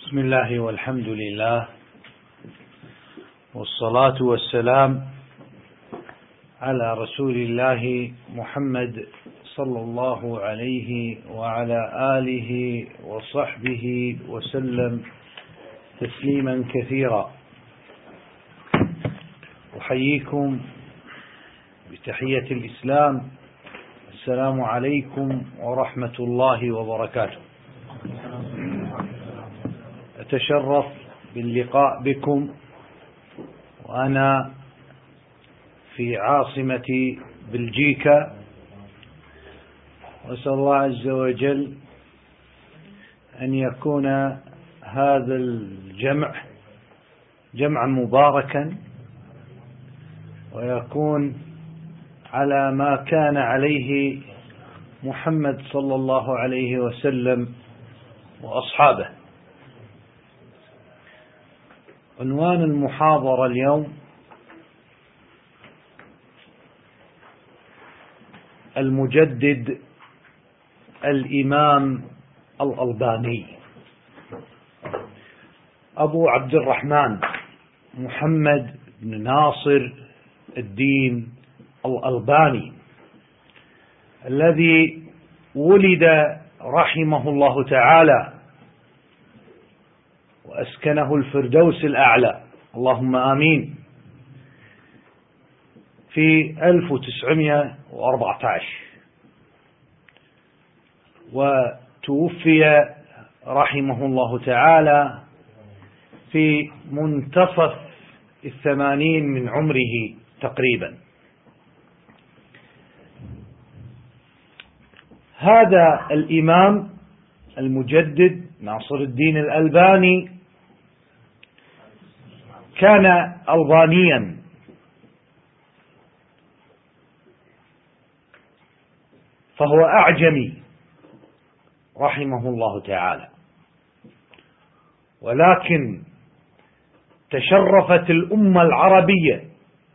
بسم الله والحمد لله والصلاة والسلام على رسول الله محمد صلى الله عليه وعلى آله وصحبه وسلم تسليما كثيرا. أحييكم بتحية الإسلام، السلام عليكم ورحمة الله وبركاته. أتشرف باللقاء بكم وأنا في عاصمة بلجيكا، وأسأل الله عز وجل أن يكون هذا الجمع جمعا مباركا، ويكون على ما كان عليه محمد صلى الله عليه وسلم وأصحابه. عنوان المحاضرة اليوم: المجدد الإمام الألباني أبو عبد الرحمن محمد بن ناصر الدين الألباني، الذي ولد رحمه الله تعالى وأسكنه الفردوس الأعلى، اللهم آمين، في 1914، وتوفي رحمه الله تعالى في منتصف 80 من عمره تقريبا. هذا الإمام المجدد ناصر الدين الألباني كان ألبانيا، فهو أعجمي رحمه الله تعالى، ولكن تشرفت الأمة العربية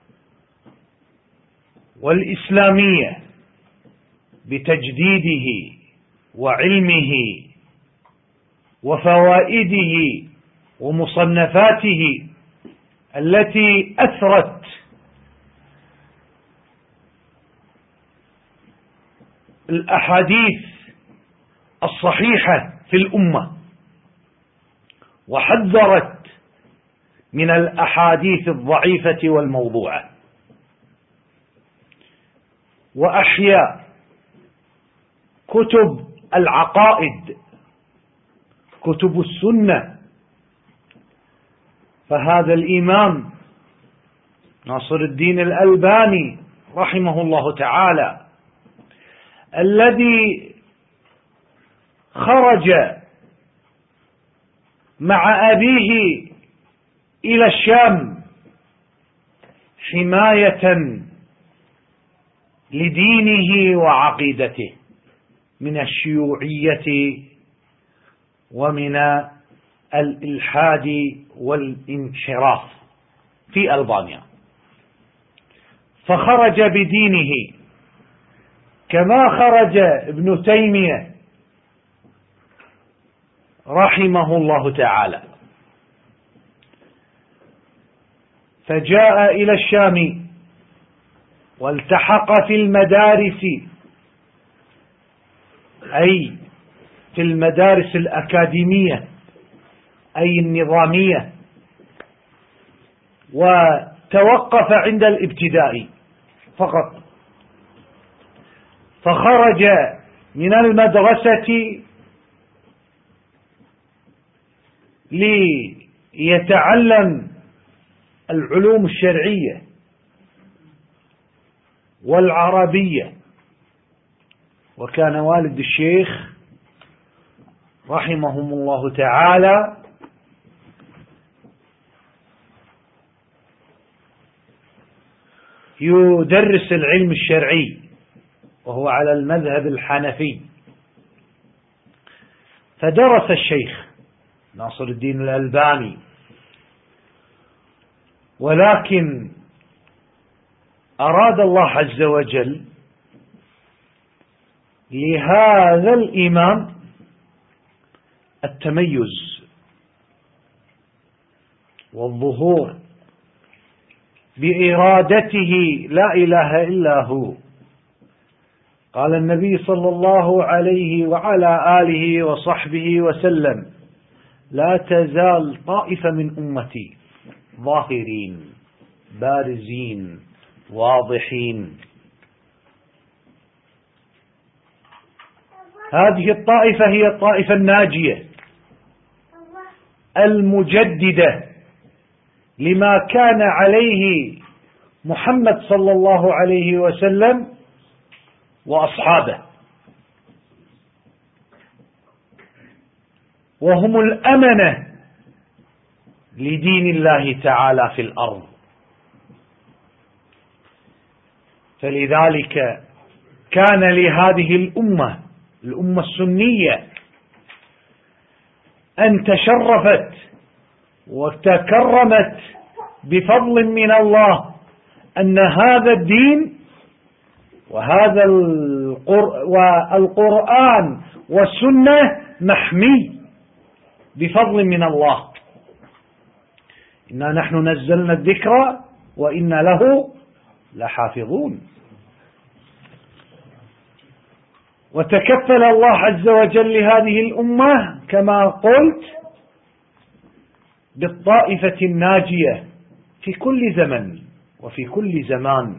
والإسلامية بتجديده وعلمه وفوائده ومصنفاته التي أثرت الأحاديث الصحيحة في الأمة، وحذرت من الأحاديث الضعيفة والموضوعة، وأحيا كتب العقائد، كتب السنة. فهذا الإمام ناصر الدين الألباني رحمه الله تعالى، الذي خرج مع أبيه إلى الشام حماية لدينه وعقيدته من الشيوعية ومن الإلحاد والانحراف في ألبانيا، فخرج بدينه كما خرج ابن تيمية رحمه الله تعالى، فجاء إلى الشام والتحق في المدارس، أي في المدارس الأكاديمية أي النظامية، وتوقف عند الابتدائي فقط، فخرج من المدرسة ليتعلم العلوم الشرعية والعربية. وكان والد الشيخ رحمهم الله تعالى يدرس العلم الشرعي، وهو على المذهب الحنفي، فدرس الشيخ ناصر الدين الألباني، ولكن أراد الله عز وجل لهذا الإمام التميز والظهور بإرادته لا إله إلا هو. قال النبي صلى الله عليه وعلى آله وصحبه وسلم: لا تزال طائفة من أمتي ظاهرين بارزين واضحين. هذه الطائفة هي الطائفة الناجية المجددة لما كان عليه محمد صلى الله عليه وسلم وأصحابه، وهم الأمنة لدين الله تعالى في الأرض. فلذلك كان لهذه الأمة السنية أن تشرفت وتكرمت بفضل من الله أن هذا الدين وهذا والقرآن والسنة محمي بفضل من الله. إنا نحن نزلنا الذكر وإنا له لحافظون. وتكفل الله عز وجل لهذه الأمة كما قلت بالطائفة الناجية في كل زمن وفي كل زمان،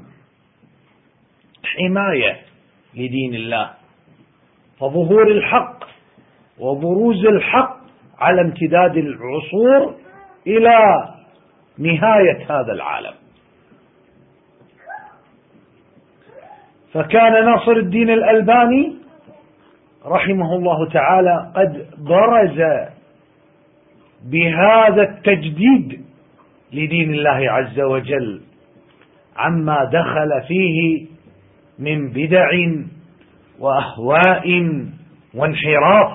حماية لدين الله، فظهور الحق وبروز الحق على امتداد العصور إلى نهاية هذا العالم. فكان ناصر الدين الألباني رحمه الله تعالى قد برز بهذا التجديد لدين الله عز وجل عما دخل فيه من بدع وأهواء وانحراف،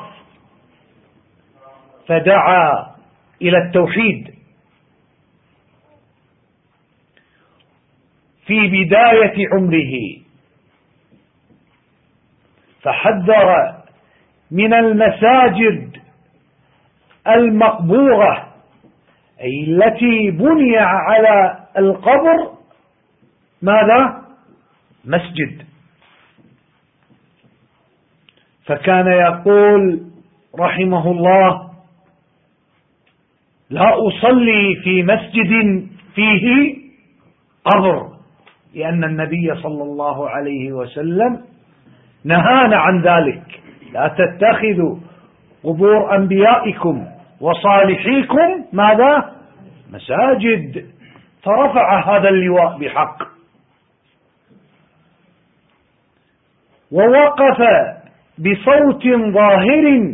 فدعا إلى التوحيد في بداية عمره، فحذر من المساجد المقبورة أي التي بني على القبر ماذا؟ مسجد. فكان يقول رحمه الله: لا أصلي في مسجد فيه قبر، لأن النبي صلى الله عليه وسلم نهانا عن ذلك: لا تتخذوا قبور أنبيائكم وصالحيكم ماذا؟ مساجد. فرفع هذا اللواء بحق، ووقف بصوت ظاهر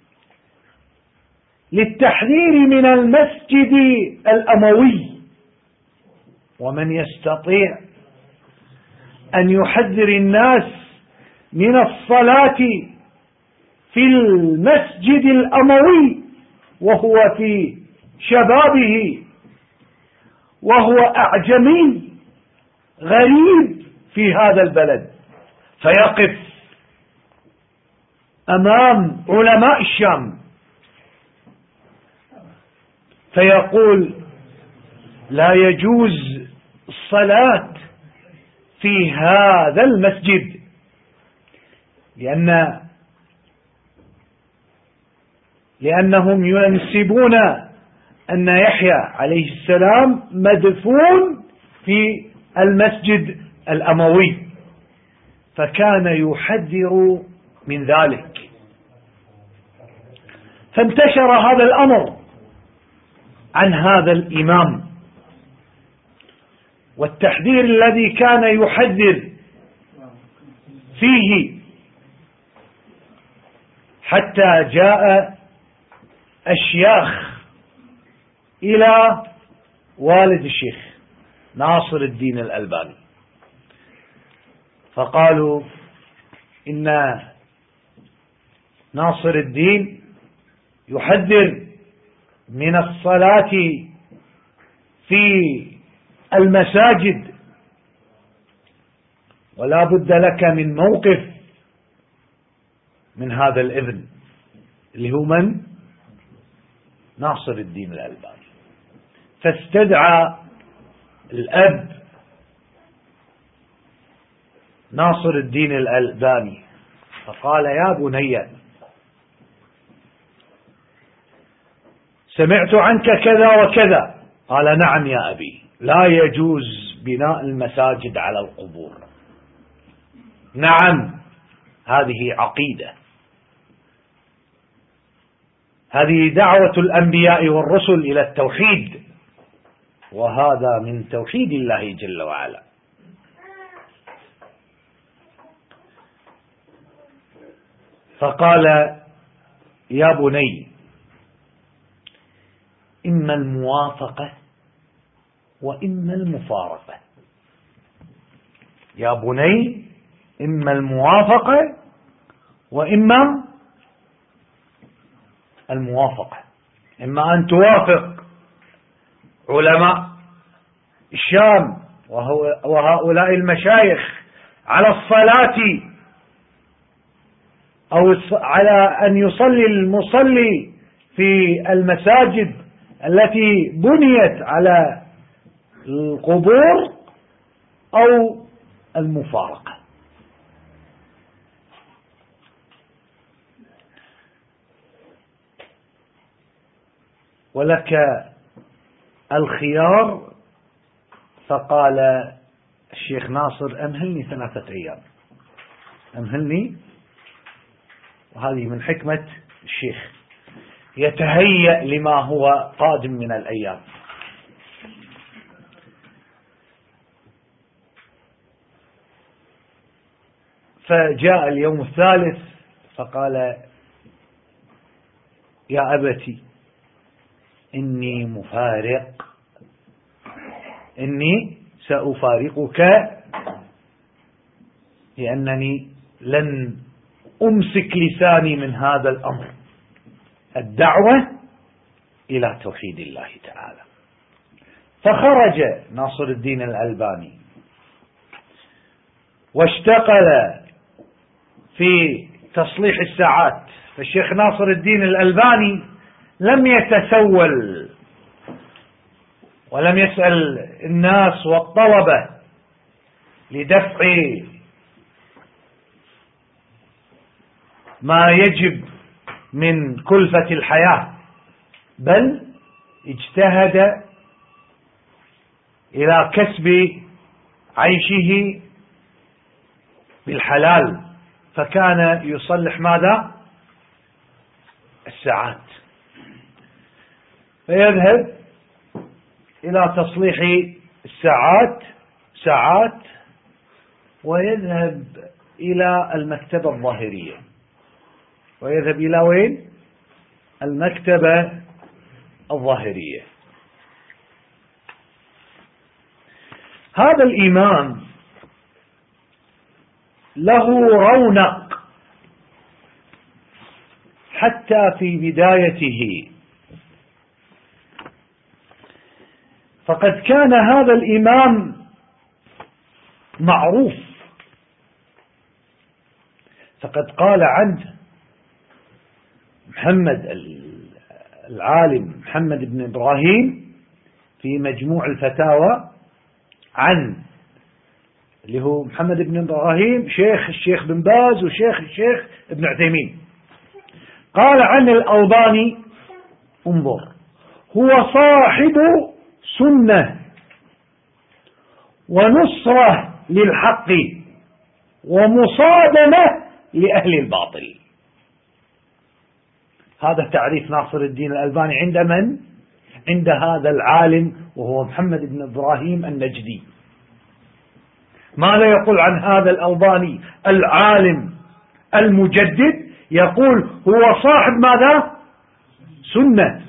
للتحذير من المسجد الأموي. ومن يستطيع أن يحذر الناس من الصلاة في المسجد الأموي وهو في شبابه وهو أعجمي غريب في هذا البلد، فيقف أمام علماء الشام فيقول: لا يجوز الصلاة في هذا المسجد، لأنهم ينسبون أن يحيى عليه السلام مدفون في المسجد الأموي، فكان يحذر من ذلك. فانتشر هذا الأمر عن هذا الإمام، والتحذير الذي كان يحذر فيه حتى جاء الشياخ إلى والد الشيخ ناصر الدين الألباني فقالوا: إن ناصر الدين يحذر من الصلاة في المساجد، ولا بد لك من موقف من هذا الابن اللي هو من؟ ناصر الدين الألباني. فاستدعى الأب ناصر الدين الألباني فقال: يا بني، سمعت عنك كذا وكذا. قال: نعم يا أبي، لا يجوز بناء المساجد على القبور. نعم، هذه عقيدة، هذه دعوة الأنبياء والرسل إلى التوحيد، وهذا من توحيد الله جل وعلا. فقال: يا بني، إما الموافقة وإما المفارقة. يا بني، إما الموافقة وإما الموافقة، إما أن توافق علماء الشام وهؤلاء المشايخ على الصلاة، أو على أن يصلي المصلي في المساجد التي بنيت على القبور، أو المفارقة. ولك الخيار. فقال الشيخ ناصر: أمهلني 3 أيام، أمهلني. وهذه من حكمة الشيخ، يتهيأ لما هو قادم من الأيام. فجاء اليوم الثالث فقال: يا أبتي، إني مفارق، إني سأفارقك، لأنني لن أمسك لساني من هذا الأمر، الدعوة إلى توحيد الله تعالى. فخرج ناصر الدين الألباني واشتغل في تصليح الساعات. فالشيخ ناصر الدين الألباني لم يتسول ولم يسأل الناس والطلبة لدفع ما يجب من كلفة الحياة، بل اجتهد إلى كسب عيشه بالحلال، فكان يصلح ماذا؟ الساعات، فيذهب إلى تصليح ساعات، ويذهب إلى المكتبة الظاهرية. ويذهب إلى وين؟ المكتبة الظاهرية. هذا الإمام له رونق حتى في بدايته، فقد كان هذا الإمام معروف. فقد قال عنه محمد العالم محمد بن إبراهيم في مجموع الفتاوى عن، اللي هو محمد بن إبراهيم شيخ الشيخ بن باز وشيخ الشيخ ابن عثيمين، قال عن الألباني: انظر، هو صاحب سنة ونصرة للحق ومصادمة لأهل الباطل. هذا تعريف ناصر الدين الألباني عند من؟ عند هذا العالم، وهو محمد بن إبراهيم النجدي. ماذا يقول عن هذا الألباني العالم المجدد؟ يقول هو صاحب ماذا؟ سنة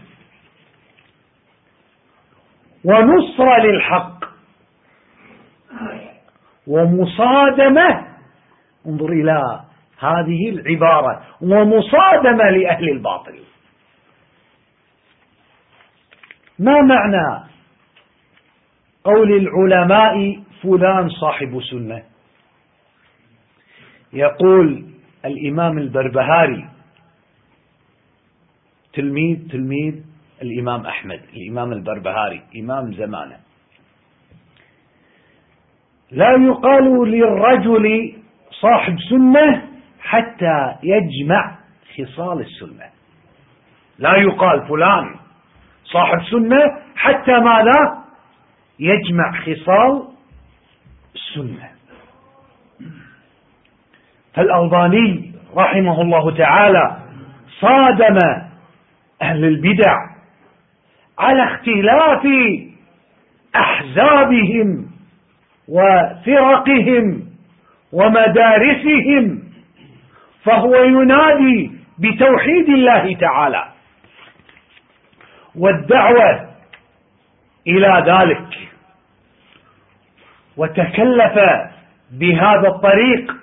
ونصرة للحق ومصادمة، انظر إلى هذه العبارة، ومصادمة لأهل الباطل. ما معنى قول العلماء فلان صاحب سنة؟ يقول الإمام البربهاري تلميذ الإمام أحمد، الإمام البربهاري إمام زمانه: لا يقال للرجل صاحب سنة حتى يجمع خصال السنة. لا يقال فلان صاحب سنة حتى ماذا؟ يجمع خصال السنة. فالألباني رحمه الله تعالى صادم أهل البدع على اختلاف أحزابهم وفرقهم ومدارسهم، فهو ينادي بتوحيد الله تعالى والدعوة إلى ذلك، وتكلف بهذا الطريق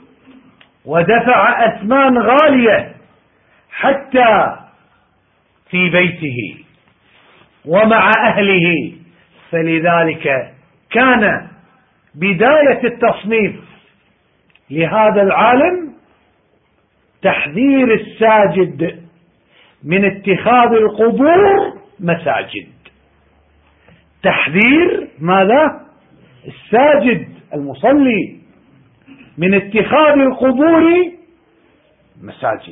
ودفع أثمان غالية حتى في بيته ومع أهله. فلذلك كان بداية التصنيف لهذا العالم تحذير الساجد من اتخاذ القبور مساجد. تحذير ماذا؟ الساجد المصلي من اتخاذ القبور مساجد.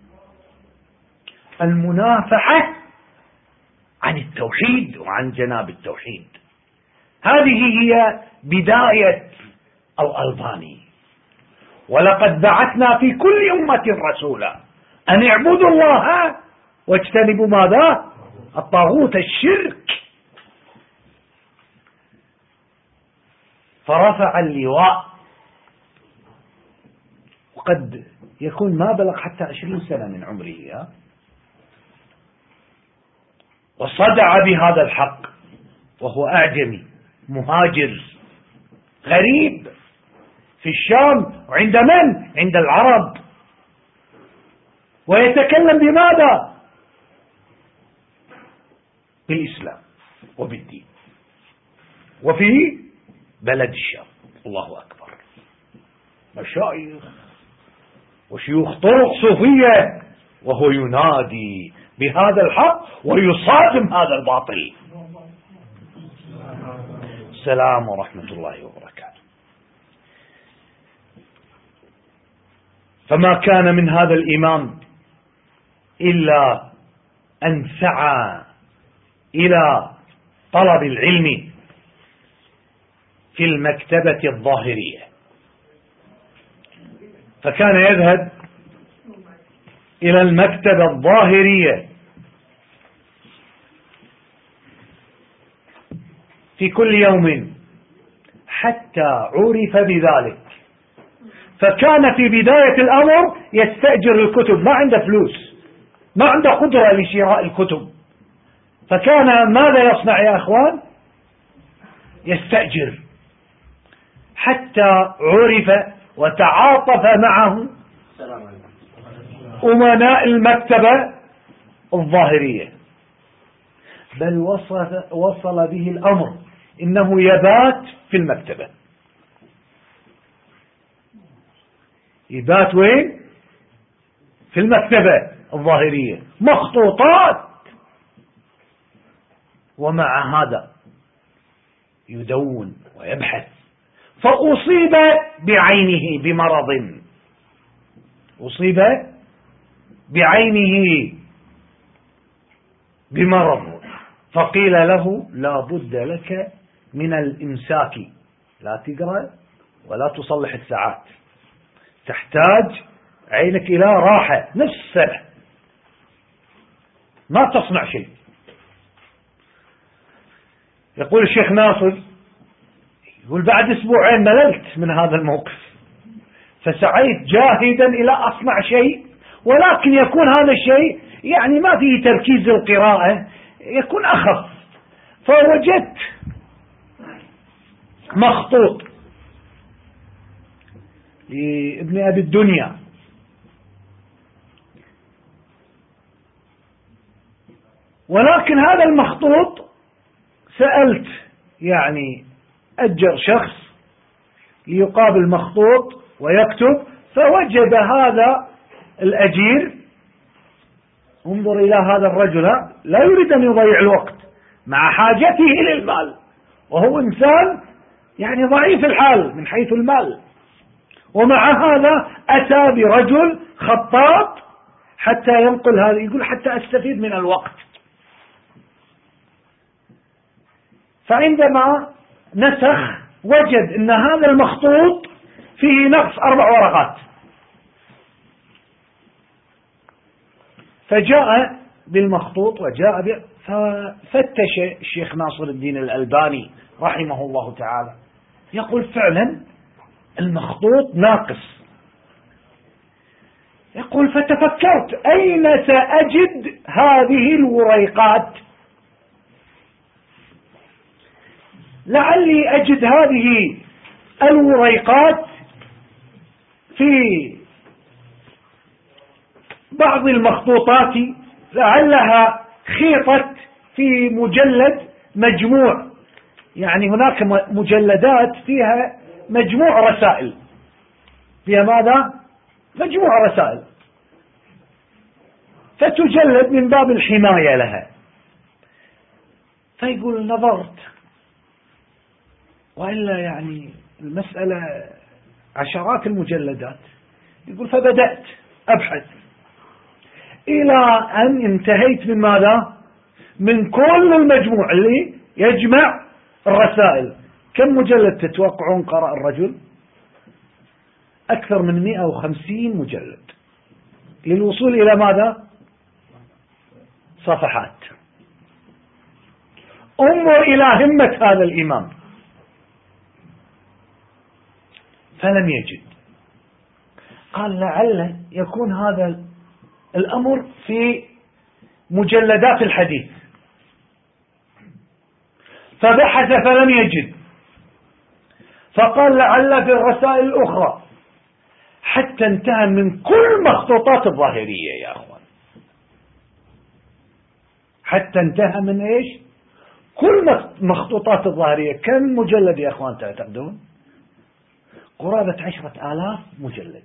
المنافحة عن التوحيد وعن جناب التوحيد، هذه هي بداية الألباني. ولقد بعثنا في كل أمة رسولا أن اعبدوا الله واجتنبوا ماذا؟ الطاغوت، الشرك. فرفع اللواء، وقد يكون ما بلغ حتى 20 سنة من عمره، وصدع بهذا الحق وهو أعجمي مهاجر غريب في الشام، وعند من؟ عند العرب، ويتكلم بماذا؟ بالإسلام وبالدين وفي بلد الشام. الله أكبر. مشايخ وشيوخ طرق صوفية، وهو ينادي بهذا الحق ويصادم هذا الباطل. السلام ورحمة الله وبركاته. فما كان من هذا الإمام إلا أن سعى إلى طلب العلم في المكتبة الظاهرية، فكان يذهب إلى المكتبة الظاهرية في كل يوم حتى عرف بذلك. فكان في بداية الأمر يستأجر الكتب، ما عنده فلوس، ما عنده قدرة لشراء الكتب، فكان ماذا يصنع يا أخوان؟ يستأجر، حتى عرف وتعاطف معه أمناء المكتبة الظاهرية، بل وصل به الأمر إنه يبات في المكتبة. يبات وين؟ في المكتبة الظاهرية، مخطوطات، ومع هذا يدون ويبحث. فأصيب بعينه بمرض، أصيب بعينه بمرض، فقيل له لا بد لك من الإمساك، لا تقرأ ولا تصلح الساعات، تحتاج عينك إلى راحة نصف سنة ما تصنع شيء. يقول الشيخ ناصر، يقول بعد أسبوعين مللت من هذا الموقف، فسعيت جاهدا إلى أصنع شيء، ولكن يكون هذا الشيء يعني ما فيه تركيز القراءة، يكون أخف. فوجدت مخطوط لابن أبي الدنيا، ولكن هذا المخطوط سألت يعني أجر شخص ليقابل مخطوط ويكتب، فوجد هذا الأجير، انظر إلى هذا الرجل لا يريد أن يضيع الوقت مع حاجته للمال، وهو إنسان يعني ضعيف الحال من حيث المال، ومع هذا أتى برجل خطاط حتى ينقل هذا، يقول حتى أستفيد من الوقت. فعندما نسخ وجد أن هذا المخطوط فيه نقص 4 ورقات، فجاء بالمخطوط وجاء ففتش الشيخ ناصر الدين الألباني رحمه الله تعالى، يقول فعلا المخطوط ناقص. يقول فتفكرت أين سأجد هذه الوريقات، لعلي أجد هذه الوريقات في بعض المخطوطات، لعلها خيطت في مجلد مجموع، يعني هناك مجلدات فيها مجموع رسائل، فيها ماذا؟ مجموع رسائل، فتجلد من باب الحماية لها. فيقول نظرت، وإلا يعني المسألة عشرات المجلدات. يقول فبدأت أبحث إلى أن انتهيت من ماذا؟ من كل المجموع اللي يجمع الرسائل. كم مجلد تتوقعون قرأ الرجل؟ أكثر من 150 مجلد للوصول إلى ماذا؟ صفحات. انظر إلى همة هذا الإمام، فلم يجد. قال لعل يكون هذا الأمر في مجلدات الحديث، فبحث فلم يجد، فقال لعل في الرسائل الأخرى، حتى انتهى من كل مخطوطات الظاهرية يا أخوان، حتى انتهى من إيش؟ كل مخطوطات الظاهرية. كم مجلد يا أخوان تعتقدون؟ قرابة 10,000 مجلد.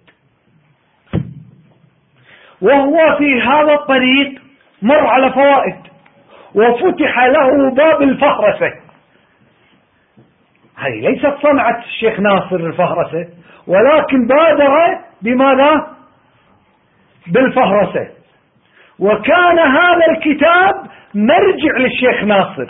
وهو في هذا الطريق مر على فوائد، وفتح له باب الفهرسة. هذه ليست صنعة الشيخ ناصر الفهرسة، ولكن بادر بماذا؟ بالفهرسة. وكان هذا الكتاب مرجع للشيخ ناصر،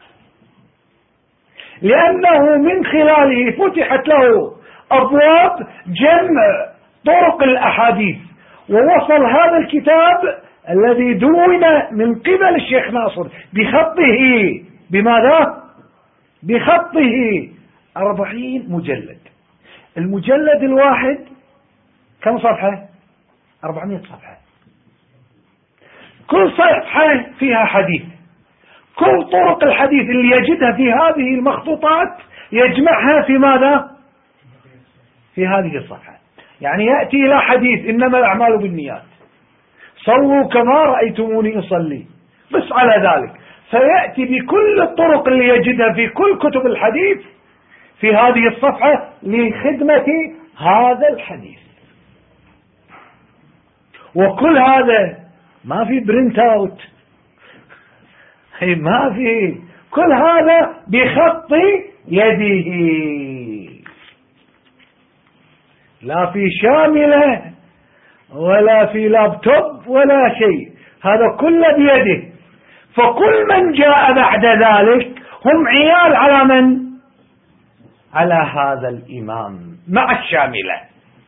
لأنه من خلاله فتحت له أبواب جمع طرق الأحاديث، ووصل هذا الكتاب الذي دون من قبل الشيخ ناصر بخطه، بماذا؟ بخطه 40 مجلد. المجلد الواحد كم صفحة؟ 400 صفحة. كل صفحة فيها حديث، كل طرق الحديث اللي يجدها في هذه المخطوطات يجمعها في ماذا؟ في هذه الصفحة. يعني يأتي إلى حديث إنما الأعمال بالنيات، صلوا كما رأيتموني أصلي، بس على ذلك فيأتي بكل الطرق اللي يجدها في كل كتب الحديث في هذه الصفحة لخدمة هذا الحديث. وكل هذا ما في برنت اوت، ما في، كل هذا بخط يده، لا في شاملة ولا في لابتوب ولا شيء، هذا كله بيده. فكل من جاء بعد ذلك هم عيال على من؟ على هذا الإمام مع الشاملة.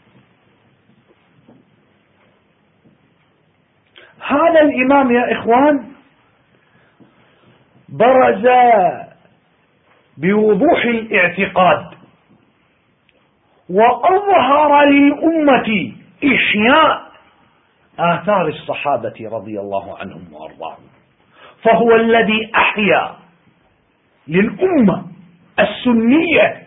هذا الإمام يا إخوان برز بوضوح الاعتقاد، وأظهر للأمة إحياء آثار الصحابة رضي الله عنهم وأرضاهم، فهو الذي أحيا للأمة السنية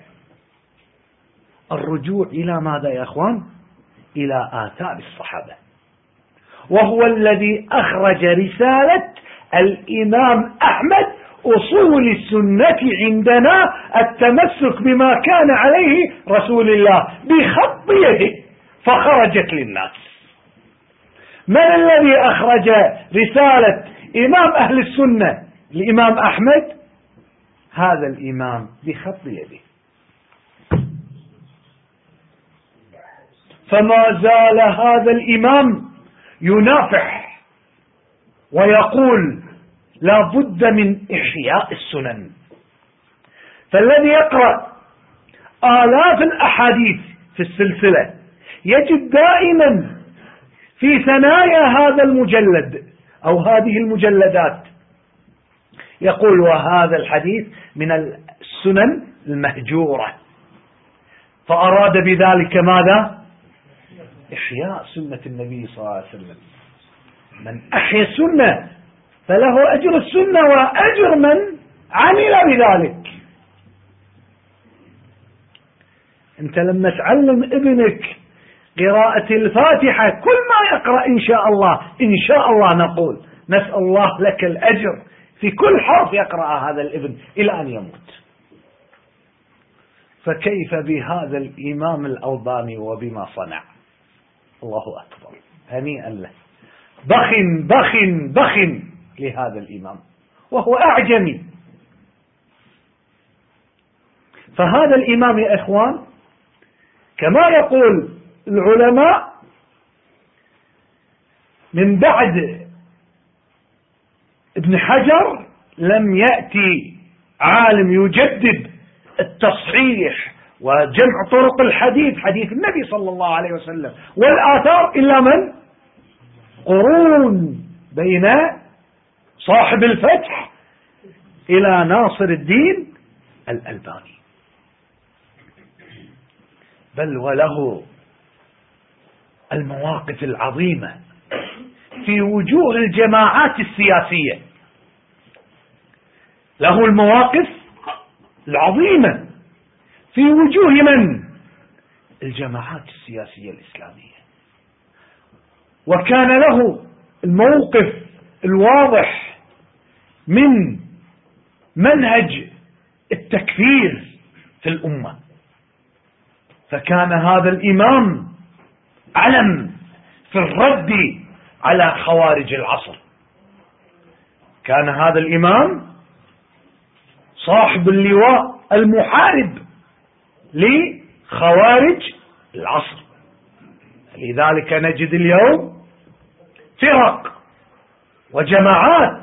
الرجوع إلى ماذا يا أخوان؟ إلى آثار الصحابة. وهو الذي أخرج رسالة الإمام أحمد أصول السنة عندنا التمسك بما كان عليه رسول الله بخط يده، فخرجت للناس. من الذي أخرج رسالة إمام أهل السنة الإمام أحمد، هذا الإمام بخط يده. فما زال هذا الإمام ينافح ويقول لا بد من إحياء السنن. فالذي يقرأ آلاف الأحاديث في السلسلة يجد دائما في ثنايا هذا المجلد أو هذه المجلدات يقول وهذا الحديث من السنن المهجورة. فأراد بذلك ماذا؟ إحياء سنة النبي صلى الله عليه وسلم. من أحيا السنة فله أجر السنة وأجر من عمل بذلك. أنت لما تعلم ابنك قراءة الفاتحة كل ما يقرأ إن شاء الله إن شاء الله نقول نسأل الله لك الأجر في كل حرف يقرأ هذا الابن إلى أن يموت. فكيف بهذا الإمام الألباني وبما صنع؟ الله أكبر، هنيئا له. بخ بخ بخ لهذا الإمام وهو أعجمي. فهذا الإمام يا إخوان كما يقول العلماء من بعد ابن حجر لم يأتي عالم يجدد التصحيح وجمع طرق الحديث، حديث النبي صلى الله عليه وسلم والآثار، إلا من؟ قرون بين صاحب الفتح إلى ناصر الدين الألباني. بل وله المواقف العظيمة في وجوه الجماعات السياسية، له المواقف العظيمة في وجوه من؟ الجماعات السياسية الإسلامية. وكان له الموقف الواضح من منهج التكفير في الأمة. فكان هذا الإمام علم في الرد على خوارج العصر. كان هذا الإمام صاحب اللواء المحارب لخوارج العصر. لذلك نجد اليوم فرق وجماعات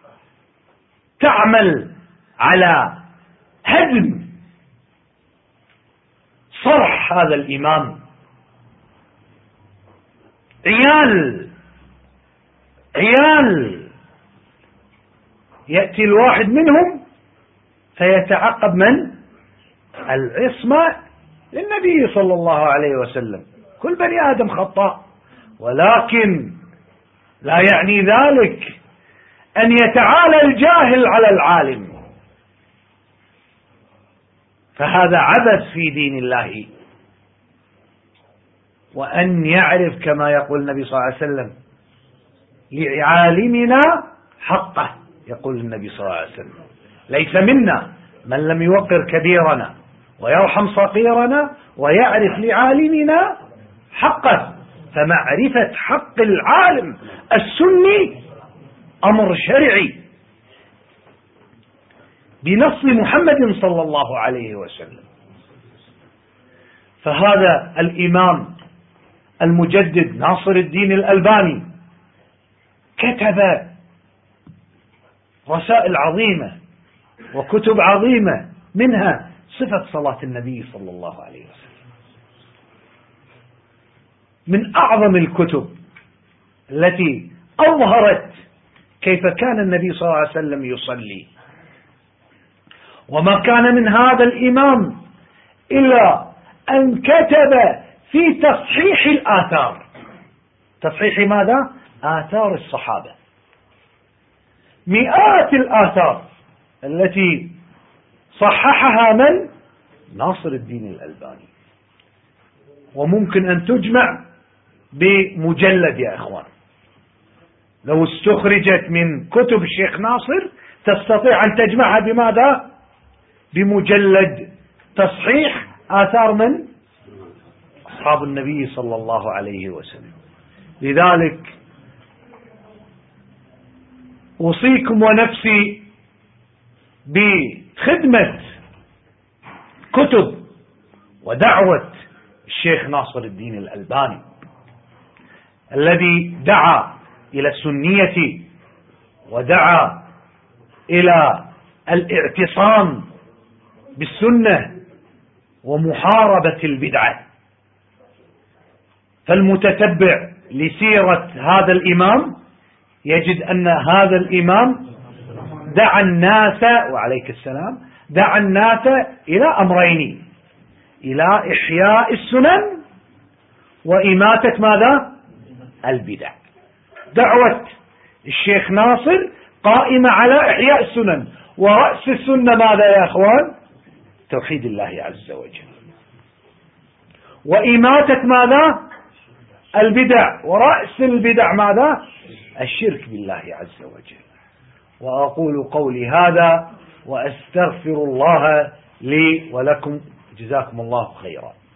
تعمل على هدم صرح هذا الإمام. عيال يأتي الواحد منهم فيتعقب من؟ العصمة للنبي صلى الله عليه وسلم. كل بني آدم خطاء، ولكن لا يعني ذلك أن يتعالى الجاهل على العالم. فهذا عبث في دين الله. وأن يعرف كما يقول النبي صلى الله عليه وسلم لعالمنا حقه، يقول النبي صلى الله عليه وسلم ليس منا من لم يوقر كبيرنا ويرحم صغيرنا ويعرف لعالمنا حقه. فمعرفة حق العالم السني أمر شرعي بنص محمد صلى الله عليه وسلم. فهذا الإمام المجدد ناصر الدين الألباني كتب رسائل عظيمة وكتب عظيمة، منها صفة صلاة النبي صلى الله عليه وسلم، من أعظم الكتب التي أظهرت كيف كان النبي صلى الله عليه وسلم يصلي. وما كان من هذا الإمام إلا أن كتب في تصحيح الآثار. تصحيح ماذا؟ آثار الصحابة. مئات الآثار التي صححها من؟ ناصر الدين الألباني. وممكن أن تجمع بمجلد يا إخوان. لو استخرجت من كتب الشيخ ناصر تستطيع أن تجمعها بماذا؟ بمجلد تصحيح آثار من؟ أصحاب النبي صلى الله عليه وسلم. لذلك أوصيكم ونفسي بخدمة كتب ودعوة الشيخ ناصر الدين الألباني الذي دعا إلى السنية ودعا إلى الاعتصام بالسنة ومحاربة البدعة. فالمتتبع لسيرة هذا الإمام يجد أن هذا الإمام دعا الناس، وعليك السلام، دعا الناس إلى أمرين: إلى إحياء السنن وإماتة ماذا؟ البدع. دعوة الشيخ ناصر قائمة على إحياء السنن، ورأس السنة ماذا يا أخوان؟ توحيد الله عز وجل. وإماتة ماذا؟ البدع، ورأس البدع ماذا؟ الشرك بالله عز وجل. وأقول قولي هذا وأستغفر الله لي ولكم، جزاكم الله خيرا.